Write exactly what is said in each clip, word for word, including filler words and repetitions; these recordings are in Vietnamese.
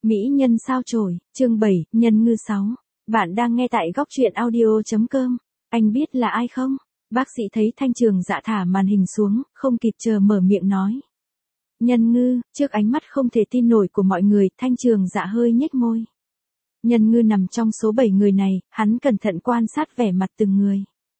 Mỹ nhân sao chổi, chương bảy, nhân ngư sáu. Bạn đang nghe tại góc truyện audio chấm com. Anh biết là ai không? Bác sĩ thấy Thanh Trường Dạ thả màn hình xuống, không kịp chờ mở miệng nói. Nhân ngư, trước ánh mắt không thể tin nổi của mọi người, Thanh Trường Dạ hơi nhếch môi. Nhân ngư nằm trong số bảy người này, hắn cẩn thận quan sát vẻ mặt từng người.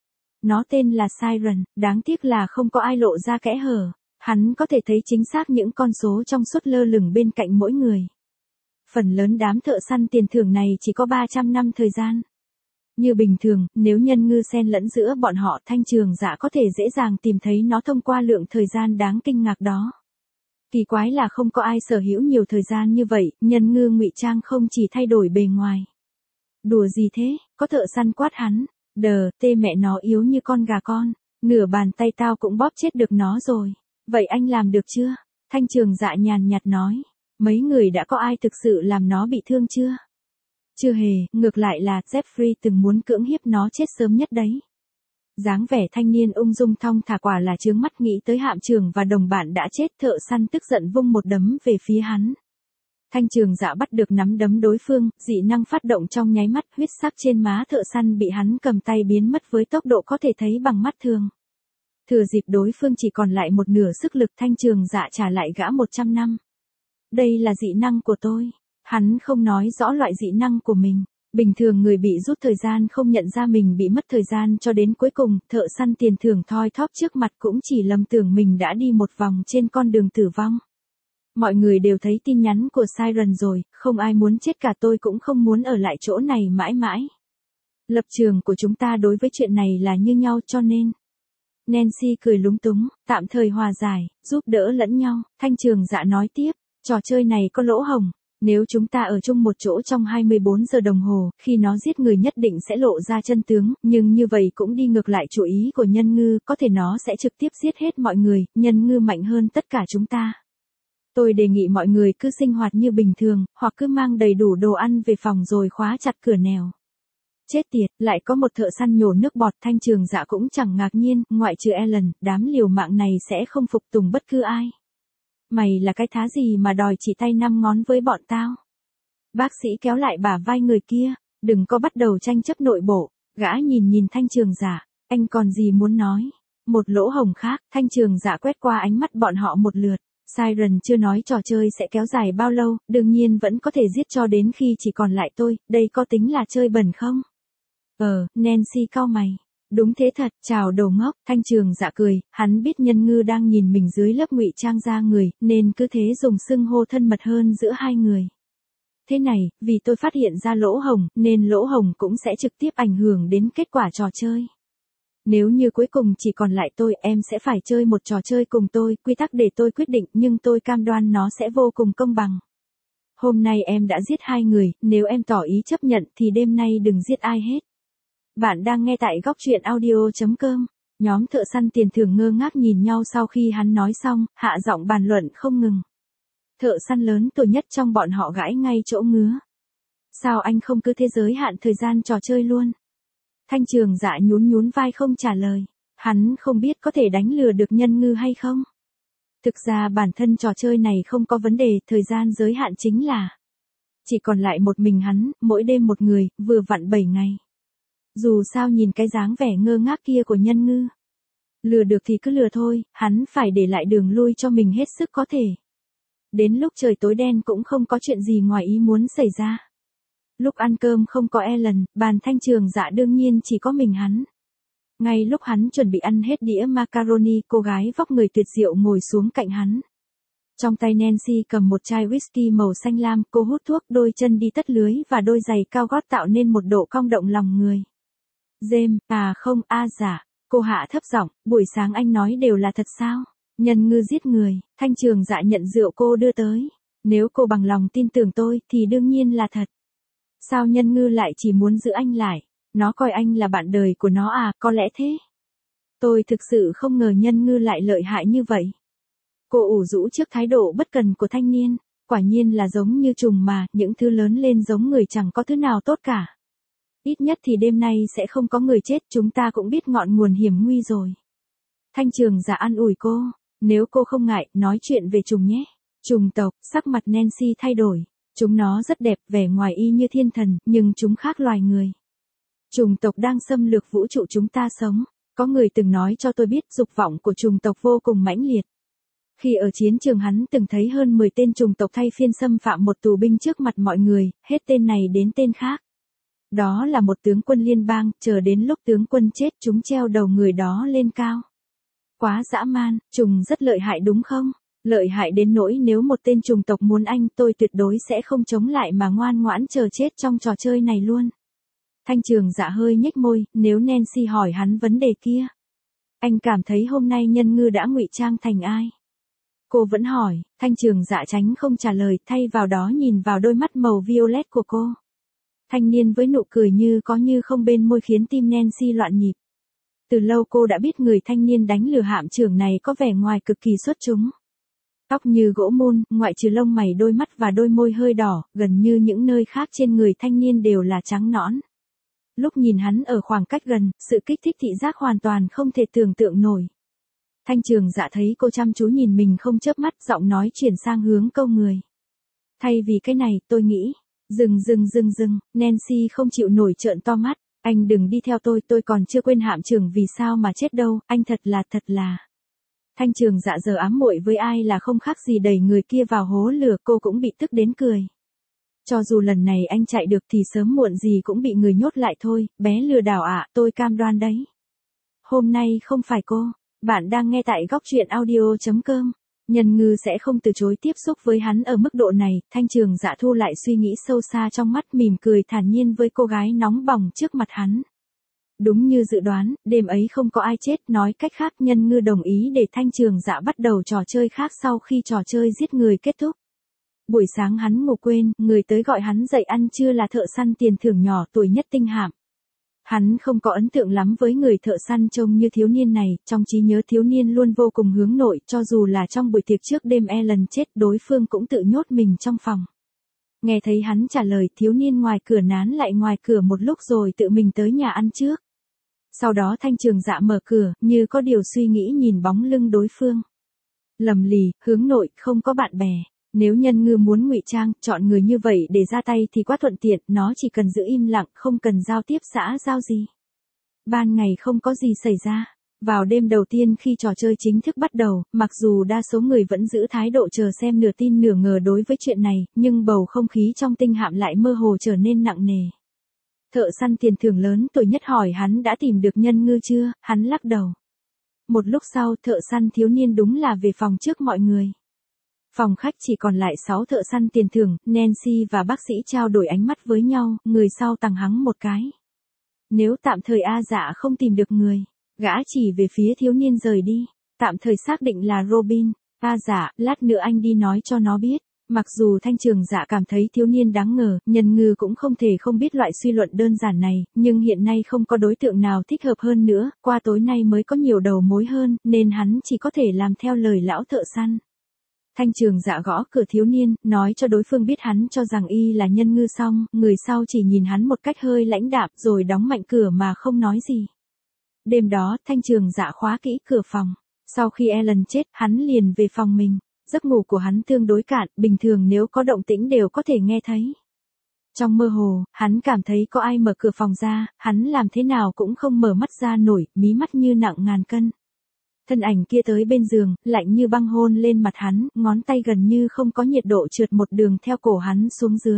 Nó tên là Siren, đáng tiếc là không có ai lộ ra kẽ hở. Hắn có thể thấy chính xác những con số trong suốt lơ lửng bên cạnh mỗi người. Phần lớn đám thợ săn tiền thưởng này chỉ có ba trăm năm thời gian. Như bình thường, nếu nhân ngư xen lẫn giữa bọn họ, Thanh Trường Dạ có thể dễ dàng tìm thấy nó thông qua lượng thời gian đáng kinh ngạc đó. Kỳ quái là không có ai sở hữu nhiều thời gian như vậy, nhân ngư ngụy trang không chỉ thay đổi bề ngoài. Đùa gì thế, có thợ săn quát hắn, đờ, tê mẹ nó yếu như con gà con, nửa bàn tay tao cũng bóp chết được nó rồi. Vậy anh làm được chưa? Thanh Trường Dạ nhàn nhạt nói. Mấy người đã có ai thực sự làm nó bị thương chưa? Chưa hề, ngược lại là Jeffrey từng muốn cưỡng hiếp nó chết sớm nhất đấy. Dáng vẻ thanh niên ung dung thong thả quả là chướng mắt nghĩ tới Hạm Trường và đồng bạn đã chết, thợ săn tức giận vung một đấm về phía hắn. Thanh Trường Dạ bắt được nắm đấm đối phương, dị năng phát động trong nháy mắt, huyết sắc trên má thợ săn bị hắn cầm tay biến mất với tốc độ có thể thấy bằng mắt thường. Thừa dịp đối phương chỉ còn lại một nửa sức lực, Thanh Trường Dạ trả lại gã một trăm năm. Đây là dị năng của tôi. Hắn không nói rõ loại dị năng của mình. Bình thường người bị rút thời gian không nhận ra mình bị mất thời gian cho đến cuối cùng, thợ săn tiền thưởng thoi thóp trước mặt cũng chỉ lầm tưởng mình đã đi một vòng trên con đường tử vong. Mọi người đều thấy tin nhắn của Siren rồi, không ai muốn chết cả, tôi cũng không muốn ở lại chỗ này mãi mãi. Lập trường của chúng ta đối với chuyện này là như nhau cho nên. Nancy cười lúng túng, tạm thời hòa giải, giúp đỡ lẫn nhau. Thanh Trường Dạ nói tiếp, trò chơi này có lỗ hổng, nếu chúng ta ở chung một chỗ trong hai mươi bốn giờ đồng hồ, khi nó giết người nhất định sẽ lộ ra chân tướng, nhưng như vậy cũng đi ngược lại chủ ý của nhân ngư, có thể nó sẽ trực tiếp giết hết mọi người, nhân ngư mạnh hơn tất cả chúng ta. Tôi đề nghị mọi người cứ sinh hoạt như bình thường, hoặc cứ mang đầy đủ đồ ăn về phòng rồi khóa chặt cửa nẻo. Chết tiệt, lại có một thợ săn nhổ nước bọt. Thanh Trường Dạ cũng chẳng ngạc nhiên, ngoại trừ Ellen, đám liều mạng này sẽ không phục tùng bất cứ ai. Mày là cái thá gì mà đòi chỉ tay năm ngón với bọn tao? Bác sĩ kéo lại bả vai người kia, đừng có bắt đầu tranh chấp nội bộ. Gã nhìn nhìn Thanh Trường Dạ, anh còn gì muốn nói? Một lỗ hổng khác, Thanh Trường Dạ quét qua ánh mắt bọn họ một lượt. Siren chưa nói trò chơi sẽ kéo dài bao lâu, đương nhiên vẫn có thể giết cho đến khi chỉ còn lại tôi, đây có tính là chơi bẩn không? Ờ, Nancy cau mày. Đúng thế thật, chào đầu ngốc. Thanh Trường Dạ cười, hắn biết nhân ngư đang nhìn mình dưới lớp ngụy trang ra người, nên cứ thế dùng xưng hô thân mật hơn giữa hai người. Thế này, vì tôi phát hiện ra lỗ hổng, nên lỗ hổng cũng sẽ trực tiếp ảnh hưởng đến kết quả trò chơi. Nếu như cuối cùng chỉ còn lại tôi, em sẽ phải chơi một trò chơi cùng tôi, quy tắc để tôi quyết định, nhưng tôi cam đoan nó sẽ vô cùng công bằng. Hôm nay em đã giết hai người, nếu em tỏ ý chấp nhận thì đêm nay đừng giết ai hết. Bạn đang nghe tại góc truyện audio chấm com. Nhóm thợ săn tiền thưởng ngơ ngác nhìn nhau sau khi hắn nói xong, hạ giọng bàn luận không ngừng. Thợ săn lớn tuổi nhất trong bọn họ gãi ngay chỗ ngứa. Sao anh không cứ thế giới hạn thời gian trò chơi luôn? Thanh Trường Dạ nhún nhún vai không trả lời. Hắn không biết có thể đánh lừa được nhân ngư hay không. Thực ra bản thân trò chơi này không có vấn đề, thời gian giới hạn chính là chỉ còn lại một mình hắn, mỗi đêm một người, vừa vặn bảy ngày. Dù sao nhìn cái dáng vẻ ngơ ngác kia của nhân ngư. Lừa được thì cứ lừa thôi, hắn phải để lại đường lui cho mình hết sức có thể. Đến lúc trời tối đen cũng không có chuyện gì ngoài ý muốn xảy ra. Lúc ăn cơm không có Ellen, bàn Thanh Trường Dạ đương nhiên chỉ có mình hắn. Ngay lúc hắn chuẩn bị ăn hết đĩa macaroni, cô gái vóc người tuyệt diệu ngồi xuống cạnh hắn. Trong tay Nancy cầm một chai whisky màu xanh lam, cô hút thuốc, đôi chân đi tất lưới và đôi giày cao gót tạo nên một độ cong động lòng người. James, à không, a à giả, cô hạ thấp giọng, buổi sáng anh nói đều là thật sao? Nhân ngư giết người. Thanh Trường Dạ nhận rượu cô đưa tới. Nếu cô bằng lòng tin tưởng tôi thì đương nhiên là thật. Sao nhân ngư lại chỉ muốn giữ anh lại? Nó coi anh là bạn đời của nó à, có lẽ thế. Tôi thực sự không ngờ nhân ngư lại lợi hại như vậy. Cô ủ rũ trước thái độ bất cần của thanh niên. Quả nhiên là giống như trùng mà, những thứ lớn lên giống người chẳng có thứ nào tốt cả. Ít nhất thì đêm nay sẽ không có người chết, chúng ta cũng biết ngọn nguồn hiểm nguy rồi. Thanh Trường Dạ an ủi cô, nếu cô không ngại, nói chuyện về trùng nhé. Trùng tộc, sắc mặt Nancy thay đổi. Chúng nó rất đẹp, vẻ ngoài y như thiên thần, nhưng chúng khác loài người. Chủng tộc đang xâm lược vũ trụ chúng ta sống. Có người từng nói cho tôi biết dục vọng của chủng tộc vô cùng mãnh liệt. Khi ở chiến trường hắn từng thấy hơn mười tên chủng tộc thay phiên xâm phạm một tù binh trước mặt mọi người, hết tên này đến tên khác. Đó là một tướng quân liên bang, chờ đến lúc tướng quân chết chúng treo đầu người đó lên cao. Quá dã man, trùng rất lợi hại đúng không? Lợi hại đến nỗi nếu một tên chủng tộc muốn anh tôi tuyệt đối sẽ không chống lại mà ngoan ngoãn chờ chết trong trò chơi này luôn. Thanh Trường Dạ hơi nhếch môi, nếu Nancy hỏi hắn vấn đề kia. Anh cảm thấy hôm nay Nhân Ngư đã ngụy trang thành ai? Cô vẫn hỏi, Thanh Trường Dạ tránh không trả lời, thay vào đó nhìn vào đôi mắt màu violet của cô. Thanh niên với nụ cười như có như không bên môi khiến tim Nancy loạn nhịp. Từ lâu cô đã biết người thanh niên đánh lừa hạm trưởng này có vẻ ngoài cực kỳ xuất chúng. Tóc như gỗ mun, ngoại trừ lông mày đôi mắt và đôi môi hơi đỏ, gần như những nơi khác trên người thanh niên đều là trắng nõn. Lúc nhìn hắn ở khoảng cách gần, sự kích thích thị giác hoàn toàn không thể tưởng tượng nổi. Thanh Trường Dạ thấy cô chăm chú nhìn mình không chớp mắt, giọng nói chuyển sang hướng câu người. Thay vì cái này, tôi nghĩ, dừng dừng dừng dừng, Nancy không chịu nổi trợn to mắt, anh đừng đi theo tôi, tôi còn chưa quên hạm trưởng vì sao mà chết đâu, anh thật là thật là. Thanh Trường Dạ giờ ám muội với ai là không khác gì đẩy người kia vào hố lửa, cô cũng bị tức đến cười. Cho dù lần này anh chạy được thì sớm muộn gì cũng bị người nhốt lại thôi, bé lừa đảo ạ, tôi cam đoan đấy. Hôm nay không phải cô, bạn đang nghe tại góc truyện audio chấm com. Nhân Ngư sẽ không từ chối tiếp xúc với hắn ở mức độ này, Thanh Trường Dạ thu lại suy nghĩ sâu xa trong mắt, mỉm cười thản nhiên với cô gái nóng bỏng trước mặt hắn. Đúng như dự đoán, đêm ấy không có ai chết, nói cách khác Nhân Ngư đồng ý để Thanh Trường Dạ bắt đầu trò chơi khác sau khi trò chơi giết người kết thúc. Buổi sáng hắn ngủ quên, người tới gọi hắn dậy ăn trưa là thợ săn tiền thưởng nhỏ tuổi nhất tinh hạm. Hắn không có ấn tượng lắm với người thợ săn trông như thiếu niên này, trong trí nhớ thiếu niên luôn vô cùng hướng nội, cho dù là trong buổi tiệc trước đêm Ellen chết đối phương cũng tự nhốt mình trong phòng. Nghe thấy hắn trả lời, thiếu niên ngoài cửa nán lại ngoài cửa một lúc rồi tự mình tới nhà ăn trước. Sau đó Thanh Trường Dạ mở cửa, như có điều suy nghĩ nhìn bóng lưng đối phương. Lầm lì, hướng nội, không có bạn bè. Nếu Nhân Ngư muốn ngụy trang, chọn người như vậy để ra tay thì quá thuận tiện, nó chỉ cần giữ im lặng, không cần giao tiếp xã giao gì. Ban ngày không có gì xảy ra. Vào đêm đầu tiên khi trò chơi chính thức bắt đầu, mặc dù đa số người vẫn giữ thái độ chờ xem nửa tin nửa ngờ đối với chuyện này, nhưng bầu không khí trong tinh hạm lại mơ hồ trở nên nặng nề. Thợ săn tiền thưởng lớn tuổi nhất hỏi hắn đã tìm được Nhân Ngư chưa, hắn lắc đầu. Một lúc sau thợ săn thiếu niên đúng là về phòng trước mọi người. Phòng khách chỉ còn lại sáu thợ săn tiền thưởng, Nancy và bác sĩ trao đổi ánh mắt với nhau, người sau tằng hắng một cái. Nếu tạm thời A Dạ không tìm được người, gã chỉ về phía thiếu niên rời đi, tạm thời xác định là Robin. A Dạ, lát nữa anh đi nói cho nó biết. Mặc dù Thanh Trường Dạ cảm thấy thiếu niên đáng ngờ, Nhân Ngư cũng không thể không biết loại suy luận đơn giản này, nhưng hiện nay không có đối tượng nào thích hợp hơn nữa, qua tối nay mới có nhiều đầu mối hơn, nên hắn chỉ có thể làm theo lời lão thợ săn. Thanh Trường Dạ gõ cửa thiếu niên, nói cho đối phương biết hắn cho rằng y là Nhân Ngư xong, người sau chỉ nhìn hắn một cách hơi lãnh đạm rồi đóng mạnh cửa mà không nói gì. Đêm đó, Thanh Trường Dạ khóa kỹ cửa phòng. Sau khi Ellen chết, hắn liền về phòng mình. Giấc ngủ của hắn tương đối cạn, bình thường nếu có động tĩnh đều có thể nghe thấy. Trong mơ hồ, hắn cảm thấy có ai mở cửa phòng ra, hắn làm thế nào cũng không mở mắt ra nổi, mí mắt như nặng ngàn cân. Thân ảnh kia tới bên giường, lạnh như băng hôn lên mặt hắn, ngón tay gần như không có nhiệt độ trượt một đường theo cổ hắn xuống dưới.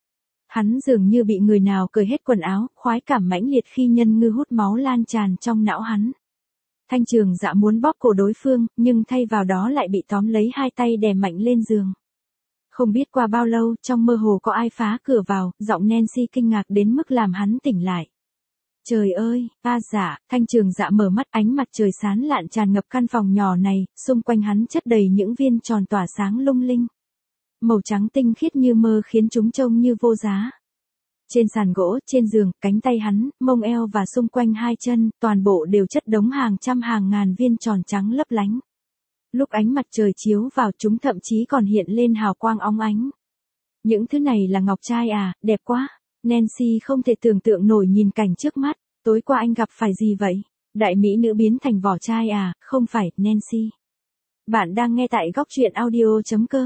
Hắn dường như bị người nào cởi hết quần áo, khoái cảm mãnh liệt khi Nhân Ngư hút máu lan tràn trong não hắn. Thanh Trường Dạ muốn bóp cổ đối phương, nhưng thay vào đó lại bị tóm lấy hai tay đè mạnh lên giường. Không biết qua bao lâu, trong mơ hồ có ai phá cửa vào, giọng Nancy kinh ngạc đến mức làm hắn tỉnh lại. Trời ơi, A Dạ, Thanh Trường Dạ mở mắt, ánh mặt trời sáng lạn tràn ngập căn phòng nhỏ này, xung quanh hắn chất đầy những viên tròn tỏa sáng lung linh. Màu trắng tinh khiết như mơ khiến chúng trông như vô giá. Trên sàn gỗ, trên giường, cánh tay hắn, mông eo và xung quanh hai chân, toàn bộ đều chất đống hàng trăm hàng ngàn viên tròn trắng lấp lánh. Lúc ánh mặt trời chiếu vào chúng thậm chí còn hiện lên hào quang óng ánh. Những thứ này là ngọc trai à, đẹp quá. Nancy không thể tưởng tượng nổi nhìn cảnh trước mắt. Tối qua anh gặp phải gì vậy? Đại mỹ nữ biến thành vỏ chai à, không phải, Nancy. Bạn đang nghe tại góc truyện audio chấm com.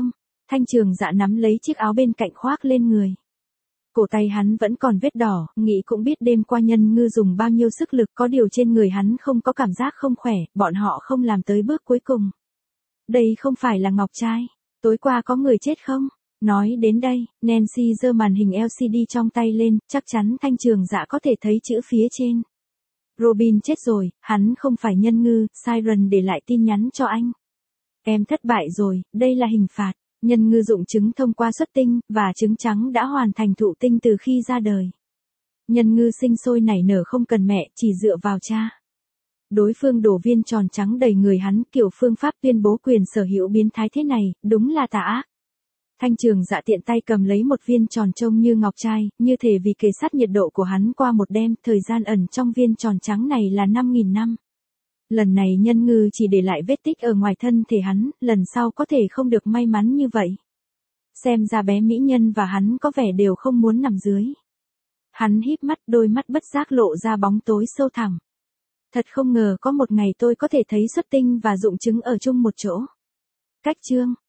Thanh Trường Dạ nắm lấy chiếc áo bên cạnh khoác lên người. Cổ tay hắn vẫn còn vết đỏ, nghĩ cũng biết đêm qua Nhân Ngư dùng bao nhiêu sức lực, có điều trên người hắn không có cảm giác không khỏe, bọn họ không làm tới bước cuối cùng. Đây không phải là Ngọc Trai, tối qua có người chết không? Nói đến đây, Nancy giơ màn hình lờ xê đê trong tay lên, chắc chắn Thanh Trường Dạ có thể thấy chữ phía trên. Robin chết rồi, hắn không phải Nhân Ngư, Siren để lại tin nhắn cho anh. Em thất bại rồi, đây là hình phạt. Nhân Ngư dụng trứng thông qua xuất tinh, và trứng trắng đã hoàn thành thụ tinh từ khi ra đời. Nhân Ngư sinh sôi nảy nở không cần mẹ, chỉ dựa vào cha. Đối phương đổ viên tròn trắng đầy người hắn, kiểu phương pháp tuyên bố quyền sở hữu biến thái thế này, đúng là tà ác. Thanh Trường Dạ tiện tay cầm lấy một viên tròn trông như ngọc trai, như thể vì kề sát nhiệt độ của hắn qua một đêm, thời gian ẩn trong viên tròn trắng này là năm nghìn năm. Lần này Nhân Ngư chỉ để lại vết tích ở ngoài thân thể hắn, lần sau có thể không được may mắn như vậy. Xem ra bé mỹ nhân và hắn có vẻ đều không muốn nằm dưới. Hắn híp mắt, đôi mắt bất giác lộ ra bóng tối sâu thẳm. Thật không ngờ có một ngày tôi có thể thấy xuất tinh và dụng trứng ở chung một chỗ. Cách chương